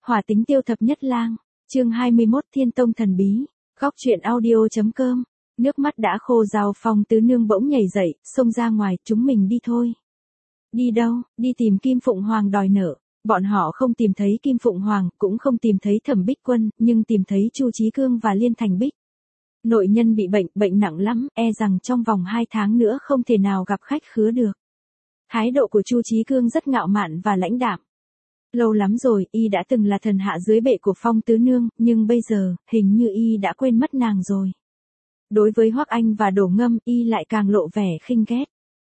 Hỏa tính tiêu thập nhất lang, chương 21 Thiên Tông thần bí, góc truyện audio.com. Nước mắt đã khô rào, Phong Tứ Nương bỗng nhảy dậy, xông ra ngoài, chúng mình đi thôi. Đi đâu? Đi tìm Kim Phụng Hoàng đòi nợ. Bọn họ không tìm thấy Kim Phụng Hoàng, cũng không tìm thấy Thẩm Bích Quân, nhưng tìm thấy Chu Chí Cương và Liên Thành Bích. Nội nhân bị bệnh nặng lắm, e rằng trong vòng 2 tháng nữa không thể nào gặp khách khứa được. Thái độ của Chu Chí Cương rất ngạo mạn và lãnh đạm. Lâu lắm rồi, y đã từng là thần hạ dưới bệ của Phong Tứ Nương, nhưng bây giờ, hình như y đã quên mất nàng rồi. Đối với Hoắc Anh và Đổ Ngâm, y lại càng lộ vẻ khinh ghét.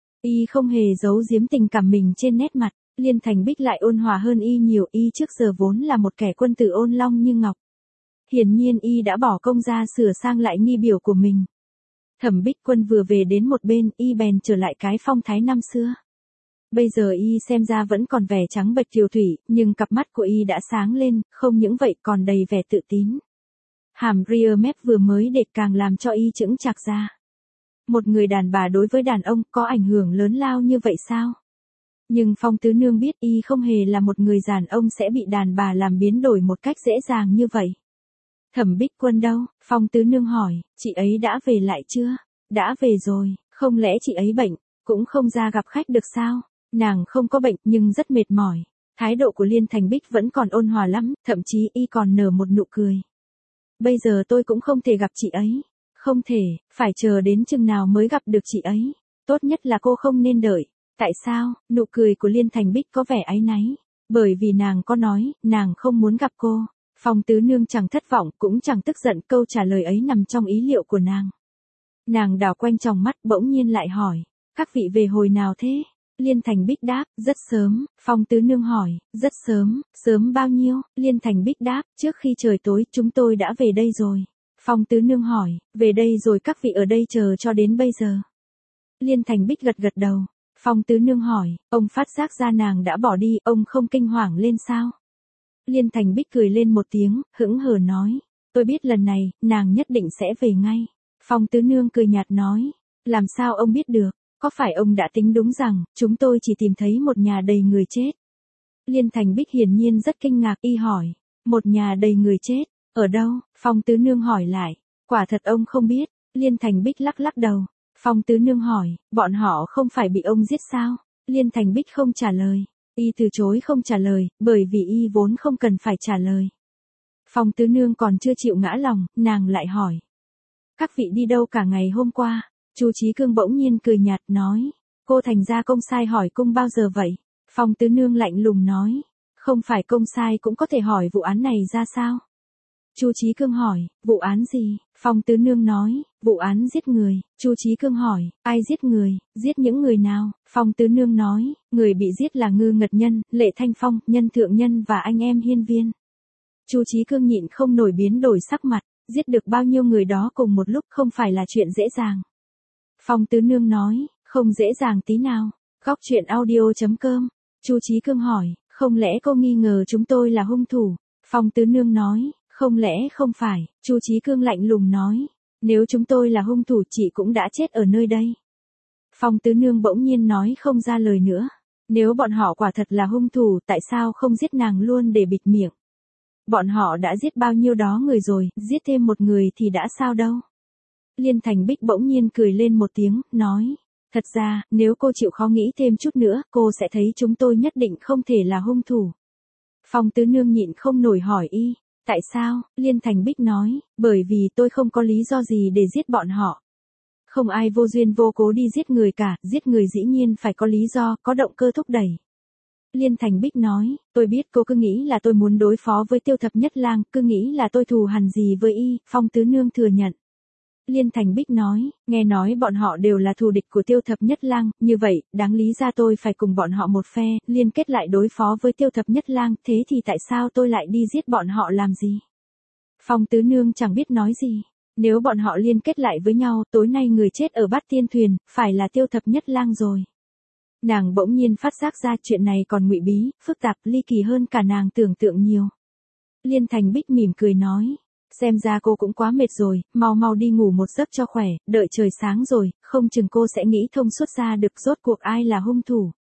Y không hề giấu giếm tình cảm mình trên nét mặt, Liên Thành Bích lại ôn hòa hơn y nhiều, y trước giờ vốn là một kẻ quân tử ôn long như ngọc. Hiển nhiên y đã bỏ công ra sửa sang lại nghi biểu của mình. Thẩm Bích Quân vừa về đến một bên, y bèn trở lại cái phong thái năm xưa. Bây giờ y xem ra vẫn còn vẻ trắng bệch kiều thủy, nhưng cặp mắt của y đã sáng lên, không những vậy còn đầy vẻ tự tín. Hàm ria mép vừa mới đẹp càng làm cho y chững chạc ra. Một người đàn bà đối với đàn ông có ảnh hưởng lớn lao như vậy sao? Nhưng Phong Tứ Nương biết y không hề là một người đàn ông sẽ bị đàn bà làm biến đổi một cách dễ dàng như vậy. Thẩm Bích Quân đâu? Phong Tứ Nương hỏi, chị ấy đã về lại chưa? Đã về rồi, không lẽ chị ấy bệnh, cũng không ra gặp khách được sao? Nàng không có bệnh nhưng rất mệt mỏi. Thái độ của Liên Thành Bích vẫn còn ôn hòa lắm, thậm chí y còn nở một nụ cười. Bây giờ tôi cũng không thể gặp chị ấy. Không thể, phải chờ đến chừng nào mới gặp được chị ấy. Tốt nhất là cô không nên đợi. Tại sao? Nụ cười của Liên Thành Bích có vẻ áy náy. Bởi vì nàng có nói, nàng không muốn gặp cô. Phong Tứ Nương chẳng thất vọng, cũng chẳng tức giận, câu trả lời ấy nằm trong ý liệu của nàng. Nàng đảo quanh tròng mắt bỗng nhiên lại hỏi, các vị về hồi nào thế? Liên Thành Bích đáp, rất sớm. Phong Tứ Nương hỏi, rất sớm, sớm bao nhiêu? Liên Thành Bích đáp, trước khi trời tối chúng tôi đã về đây rồi. Phong Tứ Nương hỏi, về đây rồi các vị ở đây chờ cho đến bây giờ? Liên Thành Bích gật gật đầu. Phong Tứ Nương hỏi, ông phát giác ra nàng đã bỏ đi, ông không kinh hoàng lên sao? Liên Thành Bích cười lên một tiếng, hững hờ nói, tôi biết lần này, nàng nhất định sẽ về ngay. Phong Tứ Nương cười nhạt nói, làm sao ông biết được? Có phải ông đã tính đúng rằng, chúng tôi chỉ tìm thấy một nhà đầy người chết? Liên Thành Bích hiển nhiên rất kinh ngạc, y hỏi, một nhà đầy người chết, ở đâu? Phong Tứ Nương hỏi lại, quả thật ông không biết. Liên Thành Bích lắc lắc đầu. Phong Tứ Nương hỏi, bọn họ không phải bị ông giết sao? Liên Thành Bích không trả lời. Y từ chối không trả lời, bởi vì y vốn không cần phải trả lời. Phong Tứ Nương còn chưa chịu ngã lòng, nàng lại hỏi, các vị đi đâu cả ngày hôm qua? Chu Chí Cương bỗng nhiên cười nhạt nói, cô thành gia công sai hỏi cung bao giờ vậy? Phong Tứ Nương lạnh lùng nói, không phải công sai cũng có thể hỏi vụ án này ra sao? Chu Chí Cương hỏi, vụ án gì? Phong Tứ Nương nói, vụ án giết người. Chu Chí Cương hỏi, ai giết người, giết những người nào? Phong Tứ Nương nói, người bị giết là Ngư Ngật Nhân, Lệ Thanh Phong, Nhân Thượng Nhân và anh em Hiên Viên. Chu Chí Cương nhịn không nổi biến đổi sắc mặt, giết được bao nhiêu người đó cùng một lúc không phải là chuyện dễ dàng. Phong Tứ Nương nói, không dễ dàng tí nào. Góc truyện audio.com. Chu Chí Cương hỏi, không lẽ cô nghi ngờ chúng tôi là hung thủ? Phong Tứ Nương nói, không lẽ không phải? Chu Chí Cương lạnh lùng nói, nếu chúng tôi là hung thủ chị cũng đã chết ở nơi đây. Phong Tứ Nương bỗng nhiên nói không ra lời nữa. Nếu bọn họ quả thật là hung thủ, tại sao không giết nàng luôn để bịt miệng? Bọn họ đã giết bao nhiêu đó người rồi, giết thêm một người thì đã sao đâu? Liên Thành Bích bỗng nhiên cười lên một tiếng, nói, thật ra, nếu cô chịu khó nghĩ thêm chút nữa, cô sẽ thấy chúng tôi nhất định không thể là hung thủ. Phong Tứ Nương nhịn không nổi hỏi y, tại sao? Liên Thành Bích nói, bởi vì tôi không có lý do gì để giết bọn họ. Không ai vô duyên vô cố đi giết người cả, giết người dĩ nhiên phải có lý do, có động cơ thúc đẩy. Liên Thành Bích nói, tôi biết cô cứ nghĩ là tôi muốn đối phó với Tiêu Thập Nhất Lang, cứ nghĩ là tôi thù hằn gì với y. Phong Tứ Nương thừa nhận. Liên Thành Bích nói, nghe nói bọn họ đều là thù địch của Tiêu Thập Nhất Lang, như vậy, đáng lý ra tôi phải cùng bọn họ một phe, liên kết lại đối phó với Tiêu Thập Nhất Lang, thế thì tại sao tôi lại đi giết bọn họ làm gì? Phong Tứ Nương chẳng biết nói gì. Nếu bọn họ liên kết lại với nhau, tối nay người chết ở Bát Tiên Thuyền, phải là Tiêu Thập Nhất Lang rồi. Nàng bỗng nhiên phát giác ra chuyện này còn ngụy bí, phức tạp, ly kỳ hơn cả nàng tưởng tượng nhiều. Liên Thành Bích mỉm cười nói, xem ra cô cũng quá mệt rồi, mau mau đi ngủ một giấc cho khỏe, đợi trời sáng rồi, không chừng cô sẽ nghĩ thông suốt ra được rốt cuộc ai là hung thủ.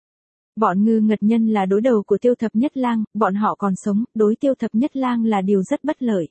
Bọn Ngư Ngật Nhân là đối đầu của Tiêu Thập Nhất Lang, bọn họ còn sống, đối Tiêu Thập Nhất Lang là điều rất bất lợi.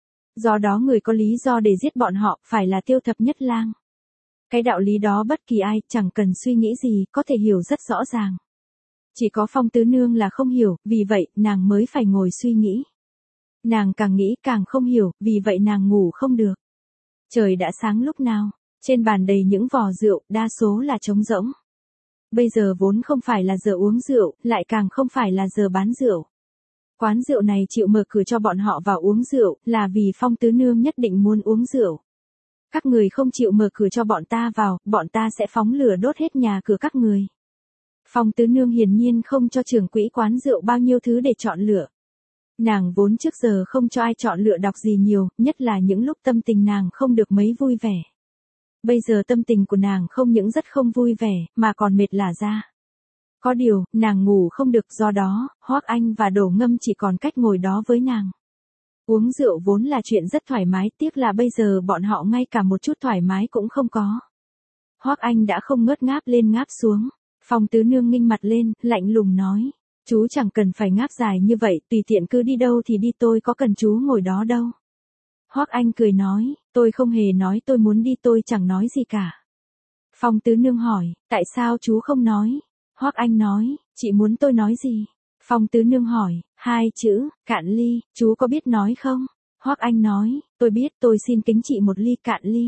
Do đó người có lý do để giết bọn họ phải là Tiêu Thập Nhất Lang. Cái đạo lý đó bất kỳ ai chẳng cần suy nghĩ gì có thể hiểu rất rõ ràng. Chỉ có Phong Tứ Nương là không hiểu, vì vậy nàng mới phải ngồi suy nghĩ. Nàng càng nghĩ càng không hiểu, vì vậy nàng ngủ không được. Trời đã sáng lúc nào, trên bàn đầy những vò rượu, đa số là trống rỗng. Bây giờ vốn không phải là giờ uống rượu, lại càng không phải là giờ bán rượu. Quán rượu này chịu mở cửa cho bọn họ vào uống rượu, là vì Phong Tứ Nương nhất định muốn uống rượu. Các người không chịu mở cửa cho bọn ta vào, bọn ta sẽ phóng lửa đốt hết nhà cửa các người. Phong Tứ Nương hiển nhiên không cho trưởng quỹ quán rượu bao nhiêu thứ để chọn lựa. Nàng vốn trước giờ không cho ai chọn lựa đọc gì nhiều, nhất là những lúc tâm tình nàng không được mấy vui vẻ. Bây giờ tâm tình của nàng không những rất không vui vẻ, mà còn mệt lả ra. Có điều, nàng ngủ không được, do đó, Hoắc Anh và Đổ Ngâm chỉ còn cách ngồi đó với nàng. Uống rượu vốn là chuyện rất thoải mái, tiếc là bây giờ bọn họ ngay cả một chút thoải mái cũng không có. Hoắc Anh đã không ngớt ngáp lên ngáp xuống. Phong Tứ Nương nghinh mặt lên, lạnh lùng nói. Chú chẳng cần phải ngáp dài như vậy, tùy tiện cứ đi đâu thì đi, tôi có cần chú ngồi đó đâu. Hoắc Anh cười nói, tôi không hề nói tôi muốn đi, tôi chẳng nói gì cả. Phong Tứ Nương hỏi, tại sao chú không nói? Hoắc Anh nói, chị muốn tôi nói gì? Phong Tứ Nương hỏi, 2 chữ, cạn ly, chú có biết nói không? Hoắc Anh nói, tôi biết, tôi xin kính chị một ly, cạn ly.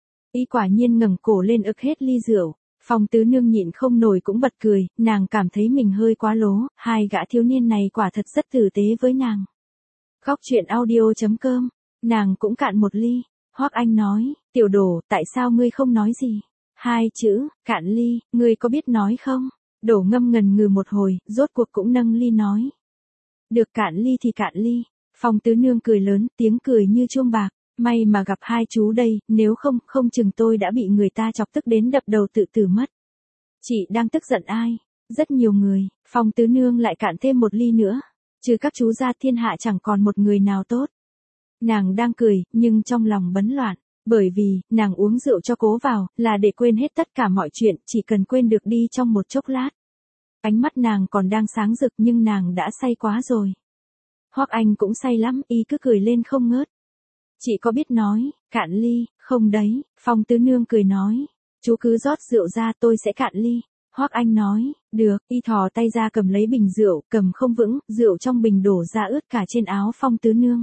Y quả nhiên ngẩng cổ lên ực hết ly rượu. Phong Tứ Nương nhịn không nổi cũng bật cười, nàng cảm thấy mình hơi quá lố, hai gã thiếu niên này quả thật rất tử tế với nàng. Góc truyện audio.com, nàng cũng cạn một ly. Hoắc Anh nói, Tiểu Đổ, tại sao ngươi không nói gì? 2 chữ, cạn ly, ngươi có biết nói không? Đổ Ngâm ngần ngừ một hồi, rốt cuộc cũng nâng ly nói. Được, cạn ly thì cạn ly. Phong Tứ Nương cười lớn, tiếng cười như chuông bạc. May mà gặp hai chú đây, nếu không, không chừng tôi đã bị người ta chọc tức đến đập đầu tự tử mất. Chị đang tức giận ai? Rất nhiều người. Phong Tứ Nương lại cạn thêm một ly nữa. Trừ các chú ra, thiên hạ chẳng còn một người nào tốt. Nàng đang cười, nhưng trong lòng bấn loạn. Bởi vì, nàng uống rượu cho cố vào, là để quên hết tất cả mọi chuyện, chỉ cần quên được đi trong một chốc lát. Ánh mắt nàng còn đang sáng rực nhưng nàng đã say quá rồi. Hoắc Anh cũng say lắm, y cứ cười lên không ngớt. Chị có biết nói, cạn ly, không đấy? Phong Tứ Nương cười nói, chú cứ rót rượu ra, tôi sẽ cạn ly. Hoắc Anh nói, được, y thò tay ra cầm lấy bình rượu, cầm không vững, rượu trong bình đổ ra ướt cả trên áo Phong Tứ Nương.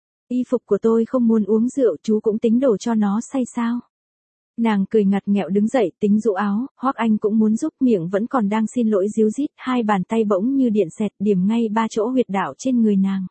Y phục của tôi không muốn uống rượu, chú cũng tính đổ cho nó say sao? Nàng cười ngặt nghẹo đứng dậy, tính dụ áo, Hoắc Anh cũng muốn giúp, miệng vẫn còn đang xin lỗi díu dít, hai bàn tay bỗng như điện xẹt điểm ngay 3 chỗ huyệt đạo trên người nàng.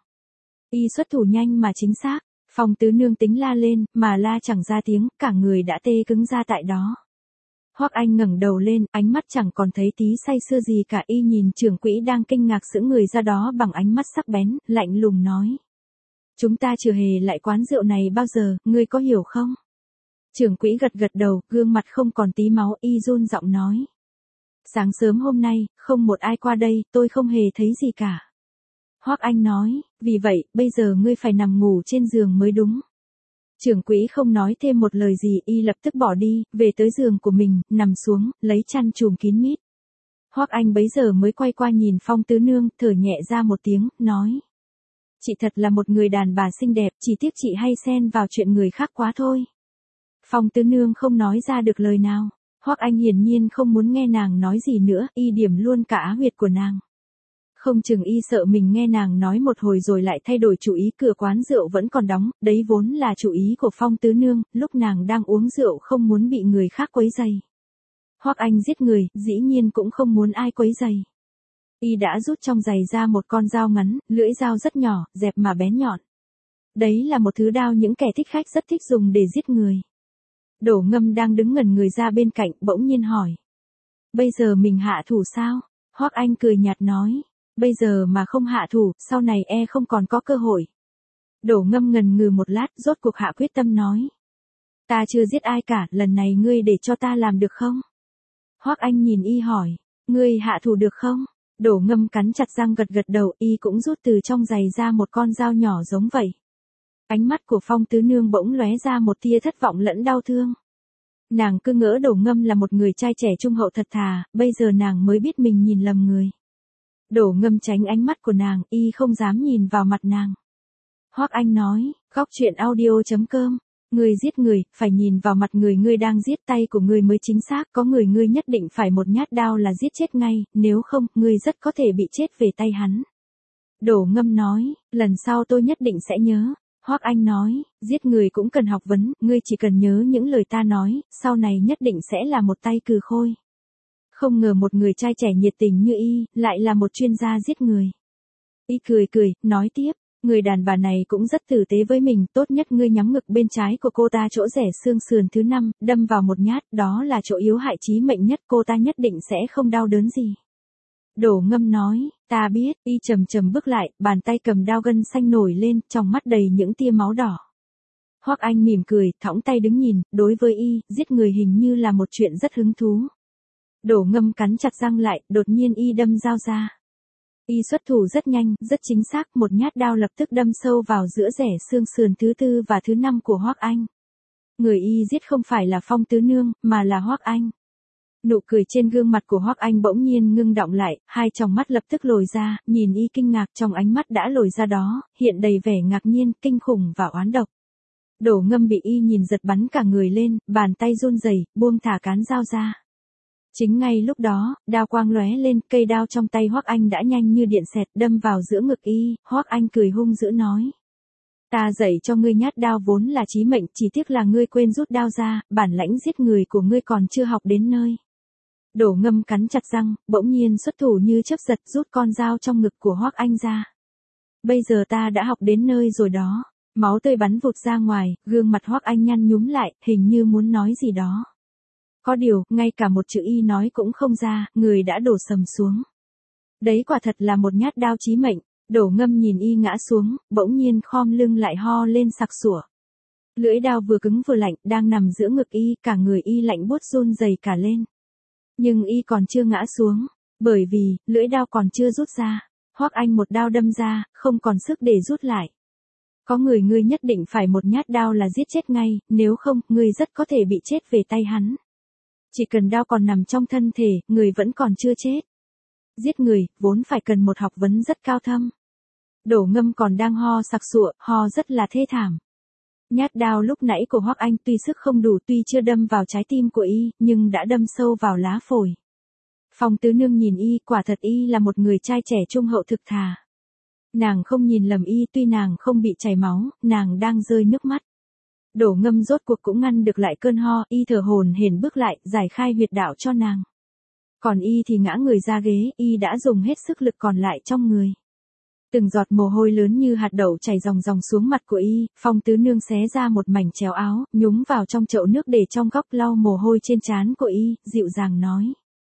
Y xuất thủ nhanh mà chính xác. Phong Tứ Nương tính la lên, mà la chẳng ra tiếng, cả người đã tê cứng ra tại đó. Hoắc Anh ngẩng đầu lên, ánh mắt chẳng còn thấy tí say sưa gì cả, y nhìn trưởng quỹ đang kinh ngạc sững người ra đó bằng ánh mắt sắc bén, lạnh lùng nói. Chúng ta chưa hề lại quán rượu này bao giờ, ngươi có hiểu không? Trưởng quỹ gật gật đầu, gương mặt không còn tí máu, y run giọng nói. Sáng sớm hôm nay, không một ai qua đây, tôi không hề thấy gì cả. Hoắc Anh nói, vì vậy, bây giờ ngươi phải nằm ngủ trên giường mới đúng. Trưởng quỹ không nói thêm một lời gì, y lập tức bỏ đi, về tới giường của mình, nằm xuống, lấy chăn trùm kín mít. Hoắc Anh bấy giờ mới quay qua nhìn Phong Tứ Nương, thở nhẹ ra một tiếng, nói. Chị thật là một người đàn bà xinh đẹp, chỉ tiếc chị hay xen vào chuyện người khác quá thôi. Phong Tứ Nương không nói ra được lời nào. Hoắc Anh hiển nhiên không muốn nghe nàng nói gì nữa, y điểm luôn cả á huyệt của nàng. Không chừng y sợ mình nghe nàng nói một hồi rồi lại thay đổi chủ ý, cửa quán rượu vẫn còn đóng, đấy vốn là chủ ý của Phong Tứ Nương, lúc nàng đang uống rượu không muốn bị người khác quấy rầy. Hoắc Anh giết người, dĩ nhiên cũng không muốn ai quấy rầy. Y đã rút trong giày ra một con dao ngắn, lưỡi dao rất nhỏ, dẹp mà bén nhọn. Đấy là một thứ đao những kẻ thích khách rất thích dùng để giết người. Đổ Ngâm đang đứng ngẩn người ra bên cạnh, bỗng nhiên hỏi. Bây giờ mình hạ thủ sao? Hoắc Anh cười nhạt nói. Bây giờ mà không hạ thủ, sau này không còn có cơ hội. Đổ Ngâm ngần ngừ một lát, rốt cuộc hạ quyết tâm nói. Ta chưa giết ai cả, lần này ngươi để cho ta làm được không? Hoắc Anh nhìn y hỏi. Ngươi hạ thủ được không? Đổ Ngâm cắn chặt răng gật gật đầu, y cũng rút từ trong giày ra một con dao nhỏ giống vậy. Ánh mắt của Phong Tứ Nương bỗng lóe ra một tia thất vọng lẫn đau thương. Nàng cứ ngỡ Đổ Ngâm là một người trai trẻ trung hậu thật thà, bây giờ nàng mới biết mình nhìn lầm người. Đổ Ngâm tránh ánh mắt của nàng, y không dám nhìn vào mặt nàng. Hoắc Anh nói, góc chuyện audio.com, người giết người, phải nhìn vào mặt người ngươi đang giết, tay của ngươi mới chính xác, có người ngươi nhất định phải một nhát đao là giết chết ngay, nếu không, ngươi rất có thể bị chết về tay hắn. Đổ Ngâm nói, lần sau tôi nhất định sẽ nhớ. Hoắc Anh nói, giết người cũng cần học vấn, ngươi chỉ cần nhớ những lời ta nói, sau này nhất định sẽ là một tay cừ khôi. Không ngờ một người trai trẻ nhiệt tình như y, lại là một chuyên gia giết người. Y cười cười, nói tiếp, người đàn bà này cũng rất tử tế với mình, tốt nhất ngươi nhắm ngực bên trái của cô ta chỗ rẻ xương sườn thứ 5, đâm vào một nhát, đó là chỗ yếu hại chí mệnh nhất, cô ta nhất định sẽ không đau đớn gì. Đổ Ngâm nói, ta biết, y chầm chầm bước lại, bàn tay cầm đao gân xanh nổi lên, trong mắt đầy những tia máu đỏ. Hoắc Anh mỉm cười, thõng tay đứng nhìn, đối với y, giết người hình như là một chuyện rất hứng thú. Đổ Ngâm cắn chặt răng lại, đột nhiên y đâm dao ra. Y xuất thủ rất nhanh, rất chính xác, một nhát đao lập tức đâm sâu vào giữa rẻ xương sườn thứ 4 và thứ 5 của Hoắc Anh. Người y giết không phải là Phong Tứ Nương, mà là Hoắc Anh. Nụ cười trên gương mặt của Hoắc Anh bỗng nhiên ngưng đọng lại, hai tròng mắt lập tức lồi ra, nhìn y kinh ngạc, trong ánh mắt đã lồi ra đó, hiện đầy vẻ ngạc nhiên, kinh khủng và oán độc. Đổ Ngâm bị y nhìn giật bắn cả người lên, bàn tay run rẩy, buông thả cán dao ra. Chính ngay lúc đó, đao quang lóe lên, cây đao trong tay Hoắc Anh đã nhanh như điện xẹt đâm vào giữa ngực y, Hoắc Anh cười hung dữ nói. Ta dạy cho ngươi nhát đao vốn là chí mệnh, chỉ tiếc là ngươi quên rút đao ra, bản lãnh giết người của ngươi còn chưa học đến nơi. Đổ Ngâm cắn chặt răng, bỗng nhiên xuất thủ như chớp giật rút con dao trong ngực của Hoắc Anh ra. Bây giờ ta đã học đến nơi rồi đó, máu tươi bắn vụt ra ngoài, gương mặt Hoắc Anh nhăn nhúm lại, hình như muốn nói gì đó. Có điều, ngay cả một chữ y nói cũng không ra, người đã đổ sầm xuống. Đấy quả thật là một nhát đao chí mệnh, Đổ Ngâm nhìn y ngã xuống, bỗng nhiên khom lưng lại ho lên sặc sủa. Lưỡi đao vừa cứng vừa lạnh, đang nằm giữa ngực y, cả người y lạnh buốt run rẩy cả lên. Nhưng y còn chưa ngã xuống, bởi vì, lưỡi đao còn chưa rút ra. Hoắc Anh một đao đâm ra, không còn sức để rút lại. Có người ngươi nhất định phải một nhát đao là giết chết ngay, nếu không, ngươi rất có thể bị chết về tay hắn. Chỉ cần đao còn nằm trong thân thể, người vẫn còn chưa chết. Giết người, vốn phải cần một học vấn rất cao thâm. Đổ Ngâm còn đang ho sặc sụa, ho rất là thê thảm. Nhát đao lúc nãy của Hoắc Anh tuy sức không đủ, tuy chưa đâm vào trái tim của y, nhưng đã đâm sâu vào lá phổi. Phong Tứ Nương nhìn y, quả thật y là một người trai trẻ trung hậu thực thà. Nàng không nhìn lầm y, tuy nàng không bị chảy máu, nàng đang rơi nước mắt. Đổ Ngâm rốt cuộc cũng ngăn được lại cơn ho, y thở hổn hển bước lại, giải khai huyệt đạo cho nàng. Còn y thì ngã người ra ghế, y đã dùng hết sức lực còn lại trong người. Từng giọt mồ hôi lớn như hạt đậu chảy ròng ròng xuống mặt của y, Phong Tứ Nương xé ra một mảnh chéo áo, nhúng vào trong chậu nước để trong góc lau mồ hôi trên trán của y, dịu dàng nói.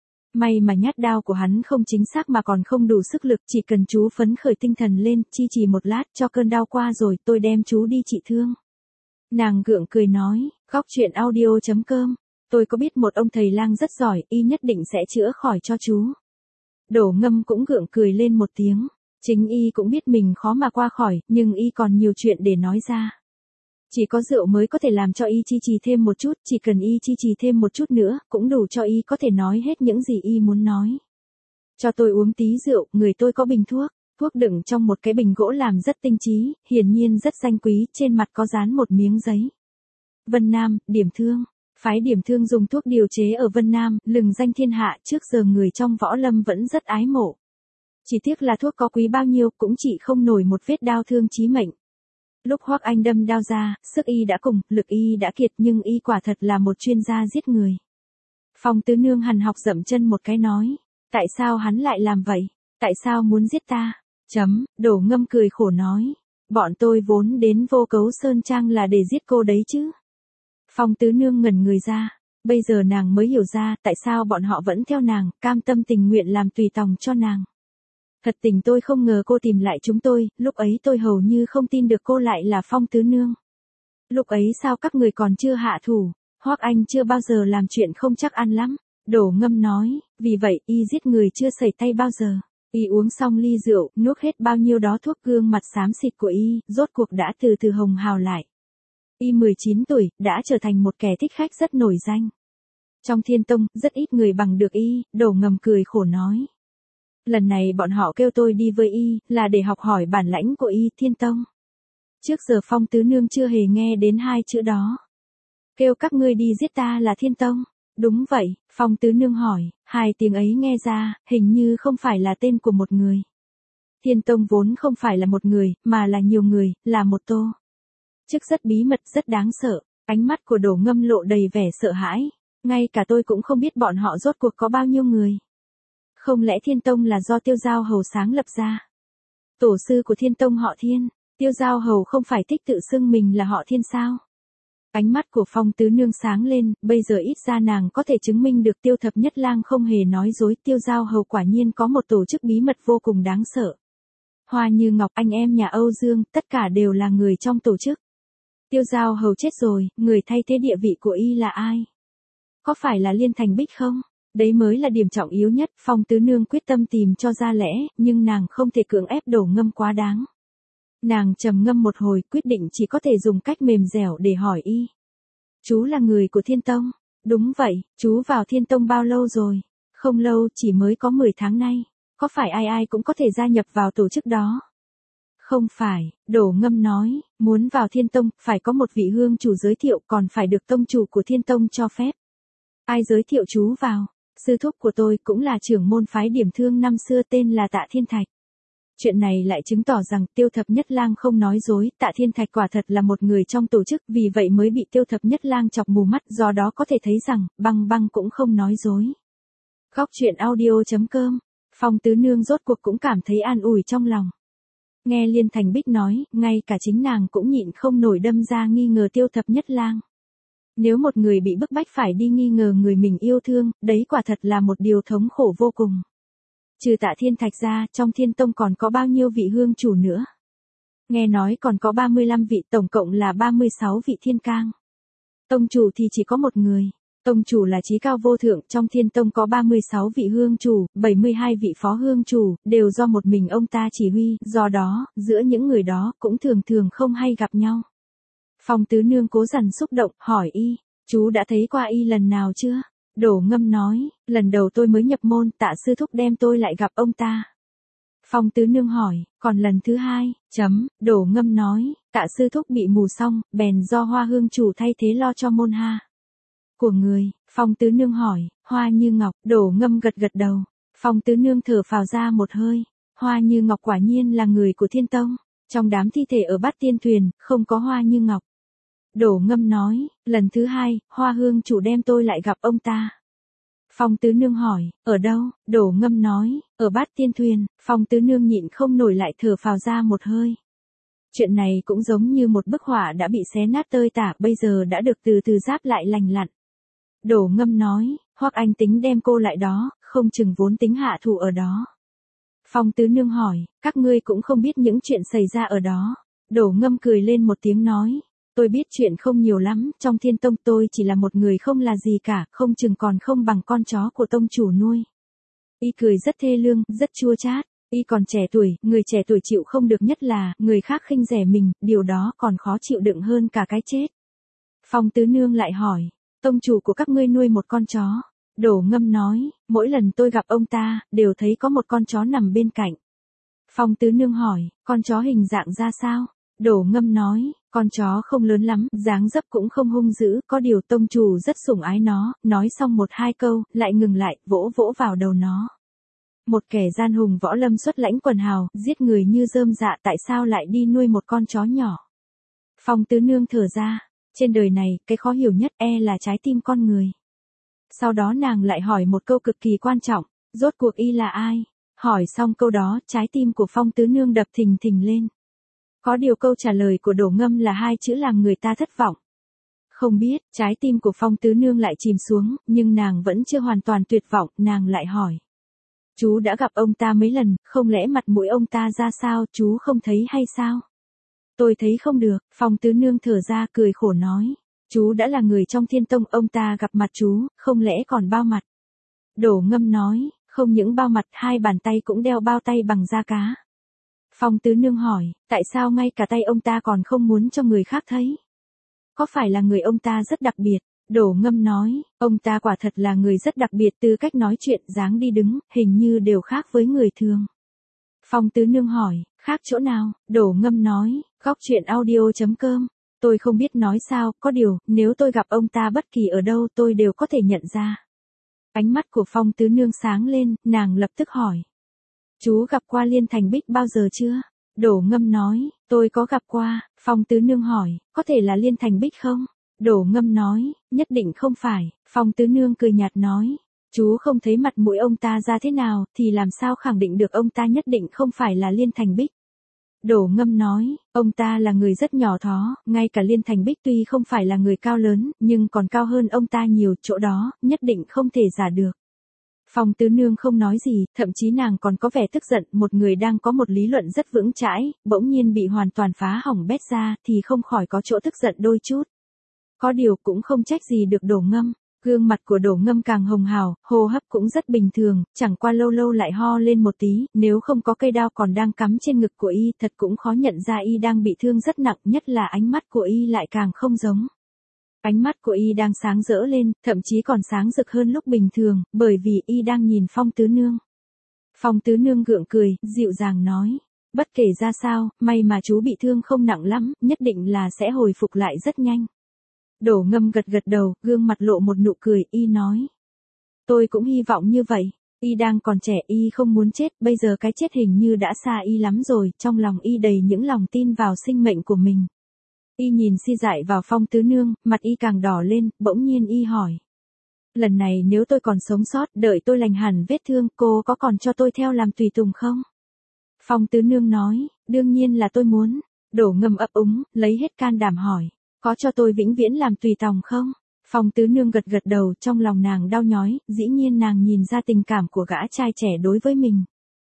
May mà nhát đao của hắn không chính xác mà còn không đủ sức lực, chỉ cần chú phấn khởi tinh thần lên, chi chỉ một lát cho cơn đau qua rồi, tôi đem chú đi trị thương. Nàng gượng cười nói, góc chuyện audio.com, tôi có biết một ông thầy lang rất giỏi, y nhất định sẽ chữa khỏi cho chú. Đổ Ngâm cũng gượng cười lên một tiếng. Chính y cũng biết mình khó mà qua khỏi, nhưng y còn nhiều chuyện để nói ra. Chỉ có rượu mới có thể làm cho y chi trì thêm một chút, chỉ cần y chi trì thêm một chút nữa, cũng đủ cho y có thể nói hết những gì y muốn nói. Cho tôi uống tí rượu, người tôi có bình thuốc. Thuốc đựng trong một cái bình gỗ làm rất tinh trí, hiển nhiên rất danh quý, trên mặt có dán một miếng giấy. Vân Nam, điểm thương. Phái điểm thương dùng thuốc điều chế ở Vân Nam, lừng danh thiên hạ, trước giờ người trong võ lâm vẫn rất ái mộ. Chỉ tiếc là thuốc có quý bao nhiêu cũng chỉ không nổi một vết đao thương chí mệnh. Lúc Hoắc Anh đâm đao ra, sức y đã cùng, lực y đã kiệt, nhưng y quả thật là một chuyên gia giết người. Phong Tứ Nương hằn học dậm chân một cái nói, tại sao hắn lại làm vậy? Tại sao muốn giết ta? Đổ Ngâm cười khổ nói, bọn tôi vốn đến Vô Cấu Sơn Trang là để giết cô đấy chứ. Phong Tứ Nương ngẩn người ra, bây giờ nàng mới hiểu ra tại sao bọn họ vẫn theo nàng, cam tâm tình nguyện làm tùy tòng cho nàng. Thật tình tôi không ngờ cô tìm lại chúng tôi, lúc ấy tôi hầu như không tin được cô lại là Phong Tứ Nương. Lúc ấy sao các người còn chưa hạ thủ, Hoắc Anh chưa bao giờ làm chuyện không chắc ăn lắm. Đổ Ngâm nói, vì vậy y giết người chưa sẩy tay bao giờ. Y uống xong ly rượu, nuốt hết bao nhiêu đó thuốc, gương mặt xám xịt của y, rốt cuộc đã từ từ hồng hào lại. Y 19 tuổi, đã trở thành một kẻ thích khách rất nổi danh. Trong Thiên Tông, rất ít người bằng được y, Đổ Ngầm cười khổ nói. Lần này bọn họ kêu tôi đi với y, là để học hỏi bản lãnh của y Thiên Tông. Trước giờ Phong tứ nương chưa hề nghe đến hai chữ đó. Kêu các ngươi đi giết ta là Thiên Tông. Đúng vậy, Phong tứ nương hỏi, hai tiếng ấy nghe ra, hình như không phải là tên của một người. Thiên Tông vốn không phải là một người, mà là nhiều người, là một tô. Chức rất bí mật, rất đáng sợ. Ánh mắt của Đổ Ngâm lộ đầy vẻ sợ hãi. Ngay cả tôi cũng không biết bọn họ rốt cuộc có bao nhiêu người. Không lẽ Thiên Tông là do Tiêu Giao Hầu sáng lập ra? Tổ sư của Thiên Tông họ Thiên, Tiêu Giao Hầu không phải thích tự xưng mình là họ Thiên sao? Ánh mắt của Phong tứ nương sáng lên, bây giờ ít ra nàng có thể chứng minh được Tiêu Thập Nhất Lang không hề nói dối, Tiêu Giao Hầu quả nhiên có một tổ chức bí mật vô cùng đáng sợ. Hoa Như Ngọc, anh em nhà Âu Dương, tất cả đều là người trong tổ chức. Tiêu Giao Hầu chết rồi, người thay thế địa vị của y là ai? Có phải là Liên Thành Bích không? Đấy mới là điểm trọng yếu nhất. Phong tứ nương quyết tâm tìm cho ra lẽ, nhưng nàng không thể cưỡng ép Đổ Ngâm quá đáng. Nàng trầm ngâm một hồi, quyết định chỉ có thể dùng cách mềm dẻo để hỏi y. Chú là người của Thiên Tông? Đúng vậy, chú vào Thiên Tông bao lâu rồi? Không lâu, chỉ mới có 10 tháng nay. Có phải ai ai cũng có thể gia nhập vào tổ chức đó? Không phải, Đổ Ngâm nói, muốn vào Thiên Tông, phải có một vị hương chủ giới thiệu, còn phải được tông chủ của Thiên Tông cho phép. Ai giới thiệu chú vào? Sư thúc của tôi cũng là trưởng môn phái Điểm Thương năm xưa, tên là Tạ Thiên Thạch. Chuyện này lại chứng tỏ rằng Tiêu Thập Nhất Lang không nói dối, Tạ Thiên Thạch quả thật là một người trong tổ chức, vì vậy mới bị Tiêu Thập Nhất Lang chọc mù mắt, do đó có thể thấy rằng, Băng Băng cũng không nói dối. Góc truyện audio.com, Phong tứ nương rốt cuộc cũng cảm thấy an ủi trong lòng. Nghe Liên Thành Bích nói, ngay cả chính nàng cũng nhịn không nổi đâm ra nghi ngờ Tiêu Thập Nhất Lang. Nếu một người bị bức bách phải đi nghi ngờ người mình yêu thương, đấy quả thật là một điều thống khổ vô cùng. Trừ Tạ Thiên Thạch ra, trong Thiên Tông còn có bao nhiêu vị hương chủ nữa? Nghe nói còn có 35 vị, tổng cộng là 36 vị thiên cang. Tông chủ thì chỉ có một người. Tông chủ là chí cao vô thượng, trong Thiên Tông có 36 vị hương chủ, 72 vị phó hương chủ, đều do một mình ông ta chỉ huy, do đó, giữa những người đó cũng thường thường không hay gặp nhau. Phong tứ nương cố dằn xúc động, hỏi y, chú đã thấy qua y lần nào chưa? Đổ Ngâm nói, lần đầu tôi mới nhập môn, Tạ sư thúc đem tôi lại gặp ông ta. Phong tứ nương hỏi, còn lần thứ hai, Đổ Ngâm nói, Tạ sư thúc bị mù xong, bèn do Hoa hương chủ thay thế lo cho môn ha. Của người, Phong tứ nương hỏi, Hoa Như Ngọc, Đổ Ngâm gật gật đầu. Phong tứ nương thở phào ra một hơi, Hoa Như Ngọc quả nhiên là người của Thiên Tông. Trong đám thi thể ở Bát Tiên Thuyền, không có Hoa Như Ngọc. Đổ Ngâm nói, lần thứ hai, Hoa hương chủ đem tôi lại gặp ông ta. Phong tứ nương hỏi, ở đâu? Đổ Ngâm nói, ở Bát Tiên Thuyền. Phong tứ nương nhịn không nổi lại thở phào ra một hơi. Chuyện này cũng giống như một bức họa đã bị xé nát tơi tả, bây giờ đã được từ từ ráp lại lành lặn. Đổ Ngâm nói, Hoắc Anh tính đem cô lại đó, không chừng vốn tính hạ thủ ở đó. Phong tứ nương hỏi, các ngươi cũng không biết những chuyện xảy ra ở đó. Đổ Ngâm cười lên một tiếng nói, tôi biết chuyện không nhiều lắm, trong Thiên Tông tôi chỉ là một người không là gì cả, không chừng còn không bằng con chó của tông chủ nuôi. Y cười rất thê lương, rất chua chát. Y còn trẻ tuổi, người trẻ tuổi chịu không được nhất là, người khác khinh rẻ mình, điều đó còn khó chịu đựng hơn cả cái chết. Phong tứ nương lại hỏi, tông chủ của các ngươi nuôi một con chó. Đổ Ngâm nói, mỗi lần tôi gặp ông ta, đều thấy có một con chó nằm bên cạnh. Phong tứ nương hỏi, con chó hình dạng ra sao? Đổ Ngâm nói, con chó không lớn lắm, dáng dấp cũng không hung dữ, có điều tông chủ rất sủng ái nó, nói xong một hai câu, lại ngừng lại, vỗ vỗ vào đầu nó. Một kẻ gian hùng võ lâm xuất lãnh quần hào, giết người như rơm dạ, tại sao lại đi nuôi một con chó nhỏ? Phong tứ nương thở ra, trên đời này, cái khó hiểu nhất là trái tim con người. Sau đó nàng lại hỏi một câu cực kỳ quan trọng, rốt cuộc y là ai? Hỏi xong câu đó, trái tim của Phong tứ nương đập thình thình lên. Có điều câu trả lời của Đổ Ngâm là hai chữ làm người ta thất vọng. Không biết, trái tim của Phong tứ nương lại chìm xuống, nhưng nàng vẫn chưa hoàn toàn tuyệt vọng, nàng lại hỏi. Chú đã gặp ông ta mấy lần, không lẽ mặt mũi ông ta ra sao, chú không thấy hay sao? Tôi thấy không được, Phong tứ nương thở ra cười khổ nói. Chú đã là người trong Thiên Tông, ông ta gặp mặt chú, không lẽ còn bao mặt? Đổ Ngâm nói, không những bao mặt, hai bàn tay cũng đeo bao tay bằng da cá. Phong tứ nương hỏi, tại sao ngay cả tay ông ta còn không muốn cho người khác thấy? có phải là người ông ta rất đặc biệt? Đổ Ngâm nói, ông ta quả thật là người rất đặc biệt, từ cách nói chuyện, dáng đi đứng, hình như đều khác với người thường. Phong Tứ Nương hỏi, khác chỗ nào? Đổ Ngâm nói, góc chuyện audio.com. Tôi không biết nói sao, có điều, nếu tôi gặp ông ta bất kỳ ở đâu tôi đều có thể nhận ra. Ánh mắt của Phong Tứ Nương sáng lên, nàng lập tức hỏi. Chú gặp qua Liên Thành Bích bao giờ chưa? Đổ Ngâm nói, tôi có gặp qua. Phong Tứ Nương hỏi, có thể là Liên Thành Bích không? Đổ Ngâm nói, nhất định không phải. Phong Tứ Nương cười nhạt nói, chú không thấy mặt mũi ông ta ra thế nào, thì làm sao khẳng định được ông ta nhất định không phải là Liên Thành Bích. Đổ Ngâm nói, ông ta là người rất nhỏ thó, ngay cả Liên Thành Bích tuy không phải là người cao lớn, nhưng còn cao hơn ông ta nhiều, chỗ đó, nhất định không thể giả được. Phong Tứ Nương không nói gì, thậm chí nàng còn có vẻ tức giận, một người đang có một lý luận rất vững chãi, bỗng nhiên bị hoàn toàn phá hỏng bét ra, thì không khỏi có chỗ tức giận đôi chút. Có điều cũng không trách gì được Đổ Ngâm. Gương mặt của Đổ Ngâm càng hồng hào, hô hấp cũng rất bình thường, chẳng qua lâu lâu lại ho lên một tí, nếu không có cây đao còn đang cắm trên ngực của y, thật cũng khó nhận ra y đang bị thương rất nặng, nhất là ánh mắt của y lại càng không giống. Ánh mắt của y đang sáng rỡ lên, thậm chí còn sáng rực hơn lúc bình thường, bởi vì y đang nhìn Phong Tứ Nương. Phong Tứ Nương gượng cười, dịu dàng nói, bất kể ra sao, may mà chú bị thương không nặng lắm, nhất định là sẽ hồi phục lại rất nhanh. Đổ Ngâm gật gật đầu, gương mặt lộ một nụ cười, y nói. Tôi cũng hy vọng như vậy, y đang còn trẻ, y không muốn chết, bây giờ cái chết hình như đã xa y lắm rồi, trong lòng y đầy những lòng tin vào sinh mệnh của mình. Y nhìn si dại vào Phong Tứ Nương, mặt y càng đỏ lên, bỗng nhiên y hỏi. Lần này nếu tôi còn sống sót, đợi tôi lành hẳn vết thương, cô có còn cho tôi theo làm tùy tùng không? Phong Tứ Nương nói, đương nhiên là tôi muốn. Đổ Ngâm ấp úng, lấy hết can đảm hỏi. Có cho tôi vĩnh viễn làm tùy tòng không? Phong Tứ Nương gật gật đầu, trong lòng nàng đau nhói, dĩ nhiên nàng nhìn ra tình cảm của gã trai trẻ đối với mình.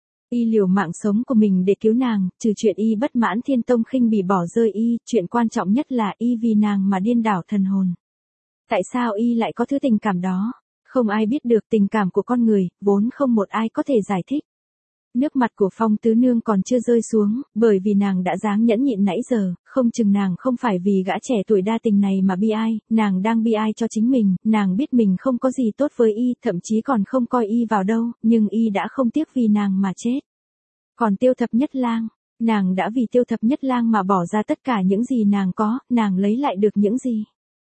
Y liều mạng sống của mình để cứu nàng, trừ chuyện y bất mãn Thiên Tông khinh bỉ bỏ rơi y, chuyện quan trọng nhất là y vì nàng mà điên đảo thần hồn. Tại sao y lại có thứ tình cảm đó? Không ai biết được, tình cảm của con người, vốn không một ai có thể giải thích. Nước mặt của Phong Tứ Nương còn chưa rơi xuống, bởi vì nàng đã dáng nhẫn nhịn nãy giờ, không chừng nàng không phải vì gã trẻ tuổi đa tình này mà bi ai, nàng đang bi ai cho chính mình, nàng biết mình không có gì tốt với y, thậm chí còn không coi y vào đâu, nhưng y đã không tiếc vì nàng mà chết. Còn Tiêu Thập Nhất Lang, nàng đã vì Tiêu Thập Nhất Lang mà bỏ ra tất cả những gì nàng có, nàng lấy lại được những gì?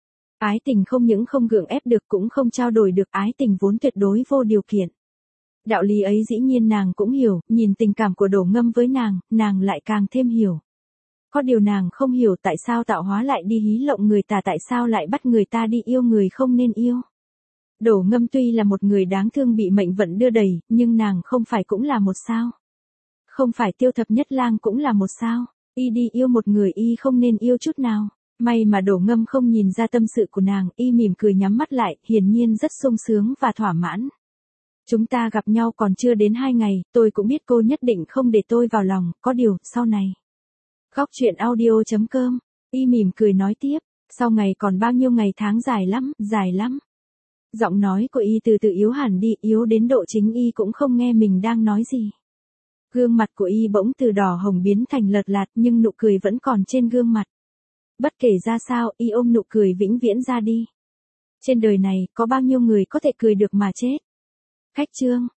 Ái tình không những không gượng ép được cũng không trao đổi được, ái tình vốn tuyệt đối vô điều kiện. Đạo lý ấy dĩ nhiên nàng cũng hiểu, nhìn tình cảm của Đổ Ngâm với nàng lại càng thêm hiểu. Có điều nàng không hiểu tại sao tạo hóa lại đi hí lộng người ta, tại sao lại bắt người ta đi yêu người không nên yêu. Đổ Ngâm tuy là một người đáng thương bị mệnh vận đưa đẩy, nhưng nàng không phải cũng là một sao. Không phải Tiêu Thập Nhất Lang cũng là một sao. Y đi yêu một người y không nên yêu chút nào. May mà Đổ Ngâm không nhìn ra tâm sự của nàng, y mỉm cười nhắm mắt lại, hiển nhiên rất sung sướng và thỏa mãn. Chúng ta gặp nhau còn chưa đến 2 ngày, tôi cũng biết cô nhất định không để tôi vào lòng, có điều, sau này. Góc chuyện audio.com, y mỉm cười nói tiếp, sau ngày còn bao nhiêu ngày tháng dài lắm, dài lắm. Giọng nói của y từ từ yếu hẳn đi, yếu đến độ chính y cũng không nghe mình đang nói gì. Gương mặt của y bỗng từ đỏ hồng biến thành lợt lạt, nhưng nụ cười vẫn còn trên gương mặt. Bất kể ra sao, y ôm nụ cười vĩnh viễn ra đi. Trên đời này, có bao nhiêu người có thể cười được mà chết? Khách chương.